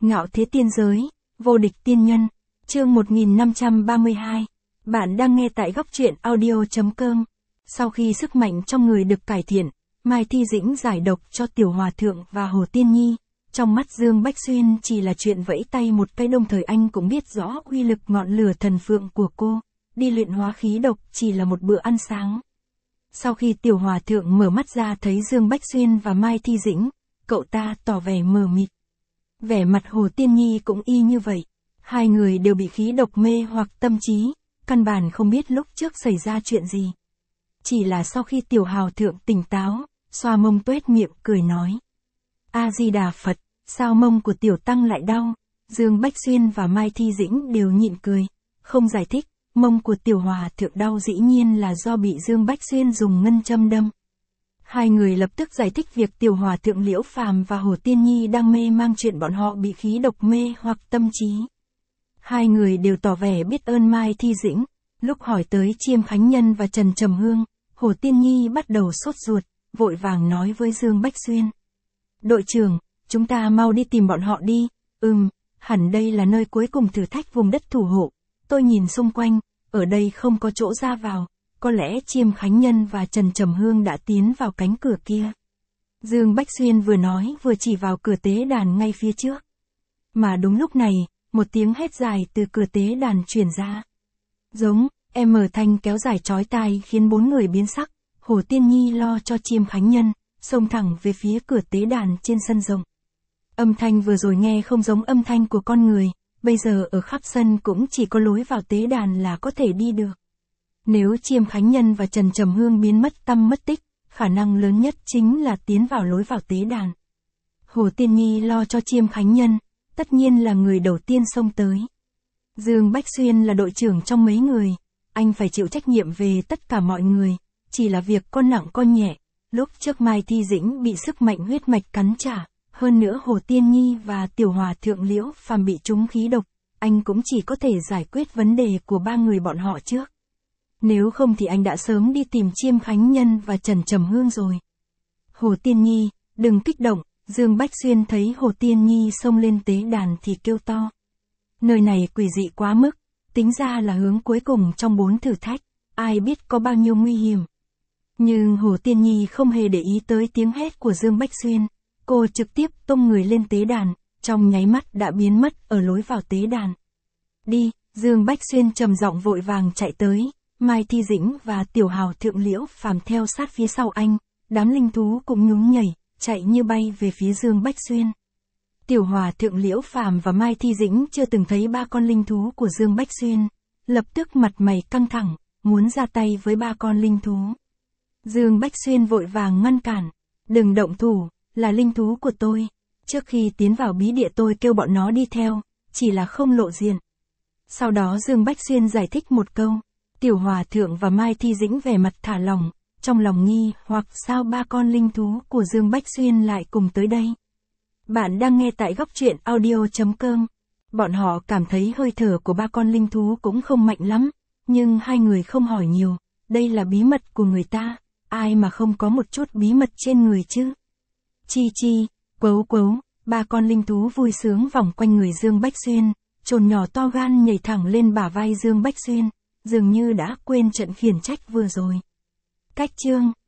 Ngạo thế tiên giới, vô địch tiên nhân, chương 1532. Bạn đang nghe tại góc truyện audio.com. Sau khi sức mạnh trong người được cải thiện, Mai Thi Dĩnh giải độc cho Tiểu Hòa Thượng và Hồ Tiên Nhi. Trong mắt Dương Bách Xuyên chỉ là chuyện vẫy tay một cái, đồng thời anh cũng biết rõ uy lực ngọn lửa thần phượng của cô. Đi luyện hóa khí độc chỉ là một bữa ăn sáng. Sau khi Tiểu Hòa Thượng mở mắt ra thấy Dương Bách Xuyên và Mai Thi Dĩnh, cậu ta tỏ vẻ mờ mịt. Vẻ mặt Hồ Tiên Nhi cũng y như vậy. Hai người đều bị khí độc mê hoặc tâm trí, căn bản không biết lúc trước xảy ra chuyện gì. Chỉ là sau khi Tiểu Hòa Thượng tỉnh táo, xoa mông tuét miệng cười nói: A-di-đà Phật, sao mông của Tiểu Tăng lại đau? Dương Bách Xuyên và Mai Thi Dĩnh đều nhịn cười, không giải thích. Mông của Tiểu Hòa Thượng đau dĩ nhiên là do bị Dương Bách Xuyên dùng ngân châm đâm. Hai người lập tức giải thích việc Tiểu Hòa Thượng Liễu Phàm và Hồ Tiên Nhi đang mê mang chuyện bọn họ bị khí độc mê hoặc tâm trí. Hai người đều tỏ vẻ biết ơn Mai Thi Dĩnh. Lúc hỏi tới Chiêm Khánh Nhân và Trần Trầm Hương, Hồ Tiên Nhi bắt đầu sốt ruột, vội vàng nói với Dương Bách Xuyên: Đội trưởng, chúng ta mau đi tìm bọn họ đi. Hẳn đây là nơi cuối cùng thử thách vùng đất thủ hộ. Tôi nhìn xung quanh, ở đây không có chỗ ra vào, có lẽ Chiêm Khánh Nhân và Trần Trầm Hương đã tiến vào cánh cửa kia. Dương Bách Xuyên vừa nói vừa chỉ vào cửa tế đàn ngay phía trước. Mà đúng lúc này, một tiếng hét dài từ cửa tế đàn truyền ra. Giống, thanh kéo dài chói tai khiến bốn người biến sắc. Hồ Tiên Nhi lo cho Chiêm Khánh Nhân, xông thẳng về phía cửa tế đàn trên sân rộng. Âm thanh vừa rồi nghe không giống âm thanh của con người. Bây giờ ở khắp sân cũng chỉ có lối vào tế đàn là có thể đi được. Nếu Chiêm Khánh Nhân và Trần Trầm Hương biến mất tăm mất tích, khả năng lớn nhất chính là tiến vào lối vào tế đàn. Hồ Tiên Nhi lo cho Chiêm Khánh Nhân, tất nhiên là người đầu tiên xông tới. Dương Bách Xuyên là đội trưởng trong mấy người, anh phải chịu trách nhiệm về tất cả mọi người, chỉ là việc con nặng con nhẹ. Lúc trước Mai Thi Dĩnh bị sức mạnh huyết mạch cắn trả. Hơn nữa Hồ Tiên Nhi và Tiểu Hòa Thượng Liễu Phàm bị trúng khí độc, anh cũng chỉ có thể giải quyết vấn đề của ba người bọn họ trước. Nếu không thì anh đã sớm đi tìm Chiêm Khánh Nhân và Trần Trầm Hương rồi. Hồ Tiên Nhi, đừng kích động. Dương Bách Xuyên thấy Hồ Tiên Nhi xông lên tế đàn thì kêu to. Nơi này quỷ dị quá mức, tính ra là hướng cuối cùng trong 4 thử thách, ai biết có bao nhiêu nguy hiểm. Nhưng Hồ Tiên Nhi không hề để ý tới tiếng hét của Dương Bách Xuyên. Cô trực tiếp tung người lên tế đàn, trong nháy mắt đã biến mất ở lối vào tế đàn. Đi, Dương Bách Xuyên trầm giọng vội vàng chạy tới, Mai Thi Dĩnh và Tiểu Hòa Thượng Liễu Phàm theo sát phía sau anh, đám linh thú cũng nhún nhảy, chạy như bay về phía Dương Bách Xuyên. Tiểu Hòa Thượng Liễu Phàm và Mai Thi Dĩnh chưa từng thấy ba con linh thú của Dương Bách Xuyên, lập tức mặt mày căng thẳng, muốn ra tay với ba con linh thú. Dương Bách Xuyên vội vàng ngăn cản, đừng động thủ. Là linh thú của tôi. Trước khi tiến vào bí địa tôi kêu bọn nó đi theo, chỉ là không lộ diện. Sau đó Dương Bách Xuyên giải thích một câu. Tiểu Hòa Thượng và Mai Thi Dĩnh vẻ mặt thả lỏng, trong lòng nghi hoặc sao ba con linh thú của Dương Bách Xuyên lại cùng tới đây. Bạn đang nghe tại góc truyện audio.com. Bọn họ cảm thấy hơi thở của ba con linh thú cũng không mạnh lắm, nhưng hai người không hỏi nhiều, đây là bí mật của người ta, ai mà không có một chút bí mật trên người chứ. Chi chi, quấu quấu, ba con linh thú vui sướng vòng quanh người Dương Bách Xuyên, trồn nhỏ to gan nhảy thẳng lên bả vai Dương Bách Xuyên, dường như đã quên trận khiển trách vừa rồi. Cách chương